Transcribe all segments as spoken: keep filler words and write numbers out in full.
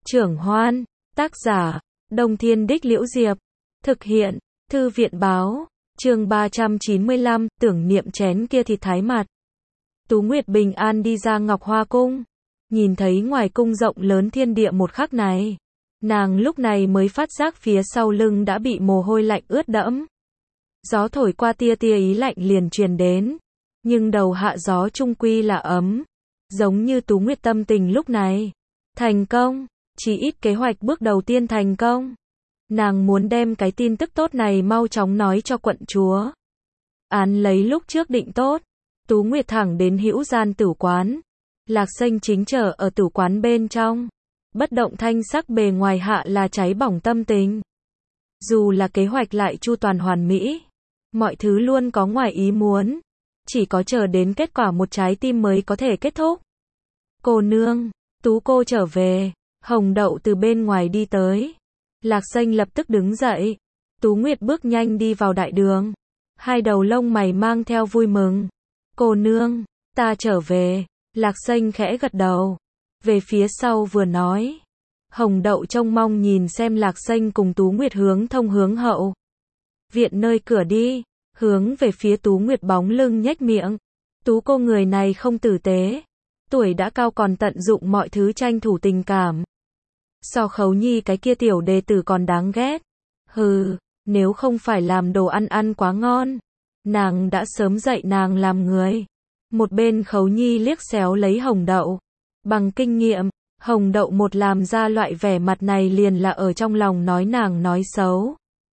Trưởng Hoan, tác giả, Đông Thiên Đích Liễu Diệp, thực hiện, Thư viện Báo, chương ba trăm chín mươi lăm, tưởng niệm chén kia thịt thái mặt. Tú Nguyệt bình an đi ra Ngọc Hoa Cung, nhìn thấy ngoài cung rộng lớn thiên địa một khắc này, nàng lúc này mới phát giác phía sau lưng đã bị mồ hôi lạnh ướt đẫm. Gió thổi qua tia tia ý lạnh liền truyền đến, nhưng đầu hạ gió chung quy là ấm, giống như Tú Nguyệt tâm tình lúc này. Thành công, chỉ ít kế hoạch bước đầu tiên thành công. Nàng muốn đem cái tin tức tốt này mau chóng nói cho quận chúa. Án lấy lúc trước định tốt, Tú Nguyệt thẳng đến Hữu Gian tử quán. Lạc Xanh chính chờ ở tử quán bên trong, bất động thanh sắc, bề ngoài hạ là cháy bỏng tâm tình. Dù là kế hoạch lại chu toàn hoàn mỹ, mọi thứ luôn có ngoài ý muốn, chỉ có chờ đến kết quả một trái tim mới có thể kết thúc. Cô nương, Tú cô trở về. Hồng Đậu từ bên ngoài đi tới. Lạc Xanh lập tức đứng dậy. Tú Nguyệt bước nhanh đi vào đại đường, hai đầu lông mày mang theo vui mừng. Cô nương, ta trở về. Lạc Xanh khẽ gật đầu, về phía sau vừa nói. Hồng Đậu trông mong nhìn xem Lạc Xanh cùng Tú Nguyệt hướng thông hướng hậu viện nơi cửa đi, hướng về phía Tú Nguyệt bóng lưng nhếch miệng. Tú cô người này không tử tế, tuổi đã cao còn tận dụng mọi thứ tranh thủ tình cảm. So Khấu Nhi cái kia tiểu đệ tử còn đáng ghét. Hừ, nếu không phải làm đồ ăn ăn quá ngon, nàng đã sớm dạy nàng làm người. Một bên Khấu Nhi liếc xéo lấy Hồng Đậu. Bằng kinh nghiệm, Hồng Đậu một làm ra loại vẻ mặt này liền là ở trong lòng nói nàng nói xấu.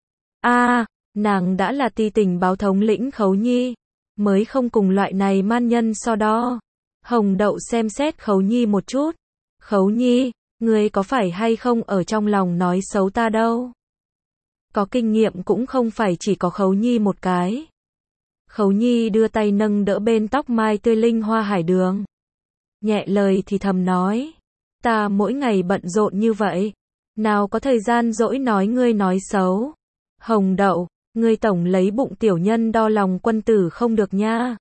A, à, nàng đã là ti tình báo thống lĩnh Khấu Nhi, mới không cùng loại này man nhân so đo. Hồng Đậu xem xét Khấu Nhi một chút. Khấu Nhi, ngươi có phải hay không ở trong lòng nói xấu ta đâu? Có kinh nghiệm cũng không phải chỉ có Khấu Nhi một cái. Khấu Nhi đưa tay nâng đỡ bên tóc mai tươi linh hoa hải đường, nhẹ lời thì thầm nói, ta mỗi ngày bận rộn như vậy, nào có thời gian dỗi nói ngươi nói xấu. Hồng Đậu, ngươi tổng lấy bụng tiểu nhân đo lòng quân tử không được nha.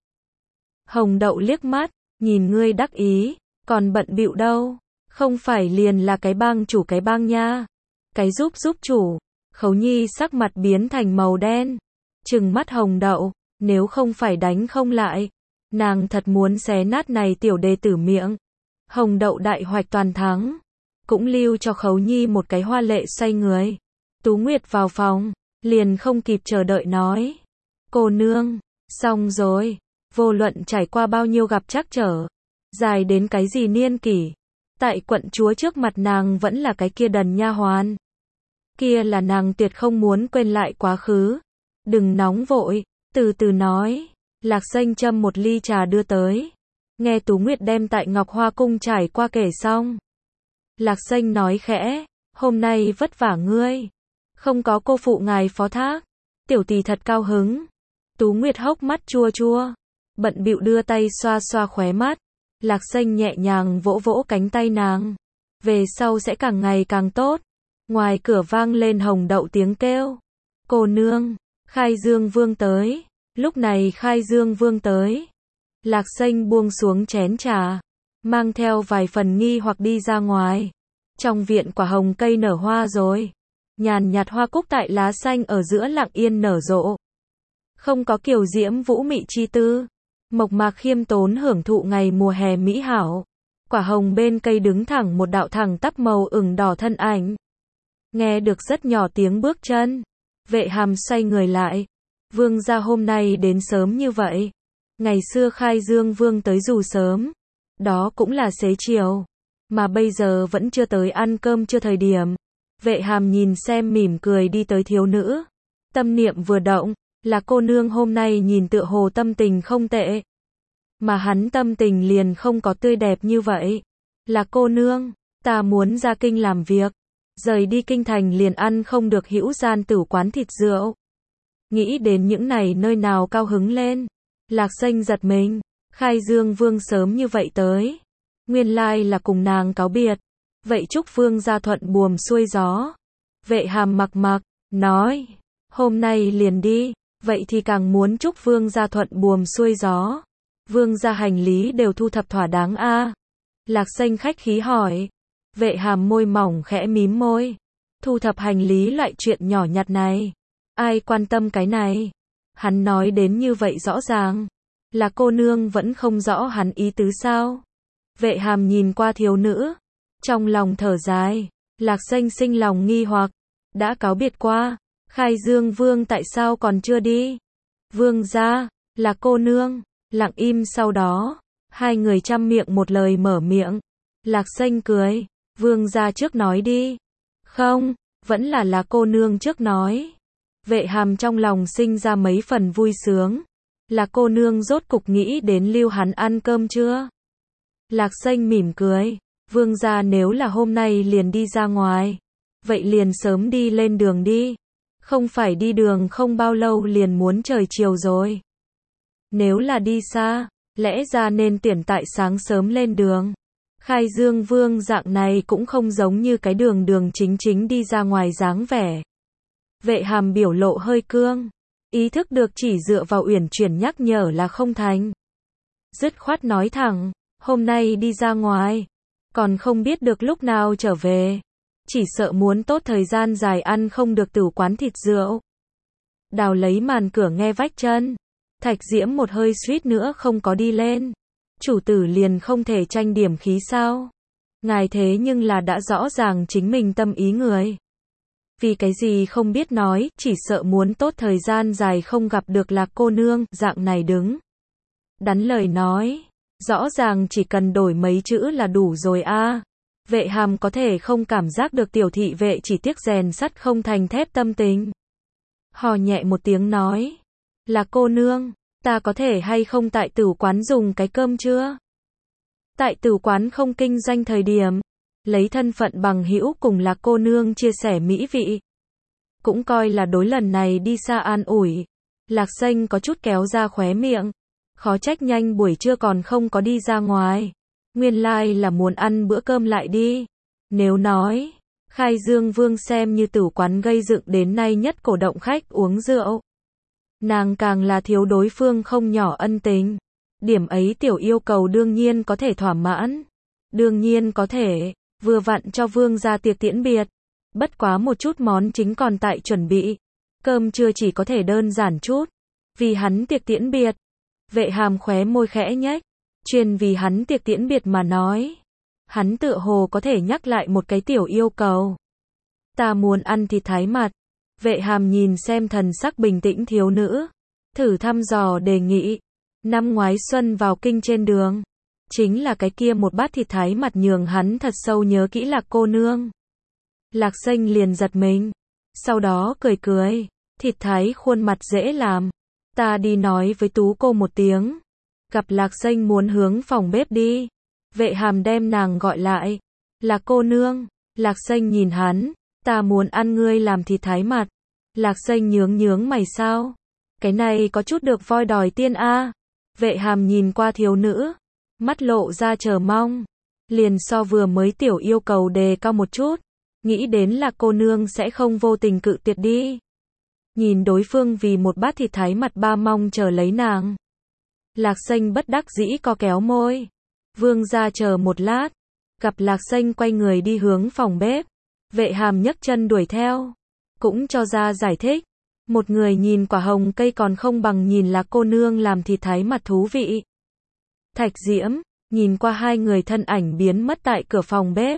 Hồng Đậu liếc mắt, nhìn ngươi đắc ý, còn bận bịu đâu, không phải liền là cái bang chủ cái bang nha, cái giúp giúp chủ. Khấu Nhi sắc mặt biến thành màu đen, trừng mắt Hồng Đậu, nếu không phải đánh không lại, nàng thật muốn xé nát này tiểu đệ tử miệng. Hồng Đậu đại hoạch toàn thắng, cũng lưu cho Khấu Nhi một cái hoa lệ xoay người. Tú Nguyệt vào phòng, liền không kịp chờ đợi nói, cô nương, xong rồi, vô luận trải qua bao nhiêu gặp trắc trở, dài đến cái gì niên kỷ, tại quận chúa trước mặt nàng vẫn là cái kia đần nha hoàn. Kia là nàng tuyệt không muốn quên lại quá khứ. Đừng nóng vội, từ từ nói. Lạc Xanh châm một ly trà đưa tới. Nghe Tú Nguyệt đem tại Ngọc Hoa Cung trải qua kể xong, Lạc Xanh nói khẽ, hôm nay vất vả ngươi, không có cô phụ ngài phó thác, tiểu tỷ thật cao hứng. Tú Nguyệt hốc mắt chua chua, bận bịu đưa tay xoa xoa khóe mắt. Lạc Xanh nhẹ nhàng vỗ vỗ cánh tay nàng, về sau sẽ càng ngày càng tốt. Ngoài cửa vang lên Hồng Đậu tiếng kêu, cô nương, Khai Dương Vương tới. Lúc này Khai Dương Vương tới, Lạc Xanh buông xuống chén trà, mang theo vài phần nghi hoặc đi ra ngoài. Trong viện quả hồng cây nở hoa rồi, nhàn nhạt hoa cúc tại lá xanh ở giữa lặng yên nở rộ, không có kiều diễm vũ mị chi tư, mộc mạc khiêm tốn hưởng thụ ngày mùa hè mỹ hảo. Quả hồng bên cây đứng thẳng một đạo thẳng tắp màu ửng đỏ thân ảnh. Nghe được rất nhỏ tiếng bước chân, Vệ Hàm xoay người lại. Vương gia hôm nay đến sớm như vậy. Ngày xưa Khai Dương Vương tới dù sớm, đó cũng là xế chiều, mà bây giờ vẫn chưa tới ăn cơm chưa thời điểm. Vệ Hàm nhìn xem mỉm cười đi tới thiếu nữ, tâm niệm vừa động, là cô nương hôm nay nhìn tựa hồ tâm tình không tệ. Mà hắn tâm tình liền không có tươi đẹp như vậy. Là cô nương, ta muốn ra kinh làm việc, rời đi kinh thành liền ăn không được Hữu Gian tử quán thịt rượu. Nghĩ đến những này nơi nào cao hứng lên. Lạc Xanh giật mình, Khai Dương Vương sớm như vậy tới, nguyên lai là cùng nàng cáo biệt. Vậy chúc Vương gia thuận buồm xuôi gió. Vệ Hàm mặc mặc, nói, hôm nay liền đi, vậy thì càng muốn chúc Vương gia thuận buồm xuôi gió. Vương gia hành lý đều thu thập thỏa đáng a? Lạc Xanh khách khí hỏi. Vệ Hàm môi mỏng khẽ mím môi. Thu thập hành lý loại chuyện nhỏ nhặt này. Ai quan tâm cái này? Hắn nói đến như vậy rõ ràng. Là cô nương vẫn không rõ hắn ý tứ sao? Vệ Hàm nhìn qua thiếu nữ. Trong lòng thở dài. Lạc Xanh sinh lòng nghi hoặc. Đã cáo biệt qua. Khai Dương Vương tại sao còn chưa đi? Vương gia, là cô nương. Lặng im sau đó. Hai người trăm miệng một lời mở miệng. Lạc Xanh cười. Vương gia trước nói đi. Không, vẫn là là cô nương trước nói. Vệ Hàm trong lòng sinh ra mấy phần vui sướng. Là cô nương rốt cục nghĩ đến lưu hắn ăn cơm chưa? Lạc Xanh mỉm cười. Vương gia nếu là hôm nay liền đi ra ngoài. Vậy liền sớm đi lên đường đi. Không phải đi đường không bao lâu liền muốn trời chiều rồi. Nếu là đi xa, lẽ ra nên tuyển tại sáng sớm lên đường. Khai Dương Vương dạng này cũng không giống như cái đường đường chính chính đi ra ngoài dáng vẻ. Vệ Hàm biểu lộ hơi cương. Ý thức được chỉ dựa vào uyển chuyển nhắc nhở là không thành. Dứt khoát nói thẳng, hôm nay đi ra ngoài. Còn không biết được lúc nào trở về. Chỉ sợ muốn tốt thời gian dài ăn không được tửu quán thịt rượu. Đào lấy màn cửa nghe vách chân. Thạch Diễm một hơi suýt nữa không có đi lên. Chủ tử liền không thể tranh điểm khí sao? Ngài thế nhưng là đã rõ ràng chính mình tâm ý người. Vì cái gì không biết nói, chỉ sợ muốn tốt thời gian dài không gặp được Lạc cô nương, dạng này đứng. Đắn lời nói, rõ ràng chỉ cần đổi mấy chữ là đủ rồi a. À. Vệ Hàm có thể không cảm giác được tiểu thị vệ chỉ tiếc rèn sắt không thành thép tâm tình. Hò nhẹ một tiếng nói, là cô nương, ta có thể hay không tại tửu quán dùng cái cơm chưa? Tại tửu quán không kinh doanh thời điểm, lấy thân phận bằng hữu cùng Lạc cô nương chia sẻ mỹ vị. Cũng coi là đối lần này đi xa an ủi. Lạc Xanh có chút kéo ra khóe miệng. Khó trách nhanh buổi trưa còn không có đi ra ngoài. Nguyên lai like là muốn ăn bữa cơm lại đi. Nếu nói, Khai Dương Vương xem như tửu quán gây dựng đến nay nhất cổ động khách uống rượu. Nàng càng là thiếu đối phương không nhỏ ân tình. Điểm ấy tiểu yêu cầu đương nhiên có thể thỏa mãn. Đương nhiên có thể, vừa vặn cho Vương ra tiệc tiễn biệt. Bất quá một chút món chính còn tại chuẩn bị. Cơm trưa chỉ có thể đơn giản chút. Vì hắn tiệc tiễn biệt. Vệ Hàm khóe môi khẽ nhếch. Chuyên vì hắn tiệc tiễn biệt mà nói. Hắn tựa hồ có thể nhắc lại một cái tiểu yêu cầu. Ta muốn ăn thịt thái mặt. Vệ Hàm nhìn xem thần sắc bình tĩnh thiếu nữ. Thử thăm dò đề nghị. Năm ngoái xuân vào kinh trên đường. Chính là cái kia một bát thịt thái mặt nhường hắn thật sâu nhớ kỹ Lạc cô nương. Lạc Xanh liền giật mình. Sau đó cười cười. Thịt thái khuôn mặt dễ làm. Ta đi nói với Tú cô một tiếng. Gặp Lạc Xanh muốn hướng phòng bếp đi. Vệ Hàm đem nàng gọi lại. Lạc cô nương. Lạc Xanh nhìn hắn. Ta muốn ăn ngươi làm thịt thái mặt. Lạc Xanh nhướng nhướng mày sao? Cái này có chút được voi đòi tiên a. Vệ Hàm nhìn qua thiếu nữ. Mắt lộ ra chờ mong. Liền so vừa mới tiểu yêu cầu đề cao một chút. Nghĩ đến là cô nương sẽ không vô tình cự tuyệt đi. Nhìn đối phương vì một bát thịt thái mặt ba mong chờ lấy nàng. Lạc Xanh bất đắc dĩ co kéo môi. Vương ra chờ một lát. Gặp Lạc Xanh quay người đi hướng phòng bếp. Vệ Hàm nhấc chân đuổi theo. Cũng cho ra giải thích. Một người nhìn quả hồng cây còn không bằng nhìn là cô nương làm thịt thái mặt thú vị. Thạch Diễm, nhìn qua hai người thân ảnh biến mất tại cửa phòng bếp.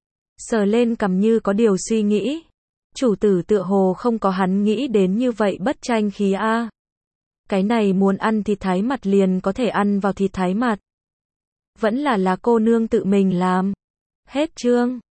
Sờ lên cằm như có điều suy nghĩ. Chủ tử tựa hồ không có hắn nghĩ đến như vậy bất tranh khí a. À. Cái này muốn ăn thịt thái mặt liền có thể ăn vào thịt thái mặt. Vẫn là là cô nương tự mình làm. Hết chương.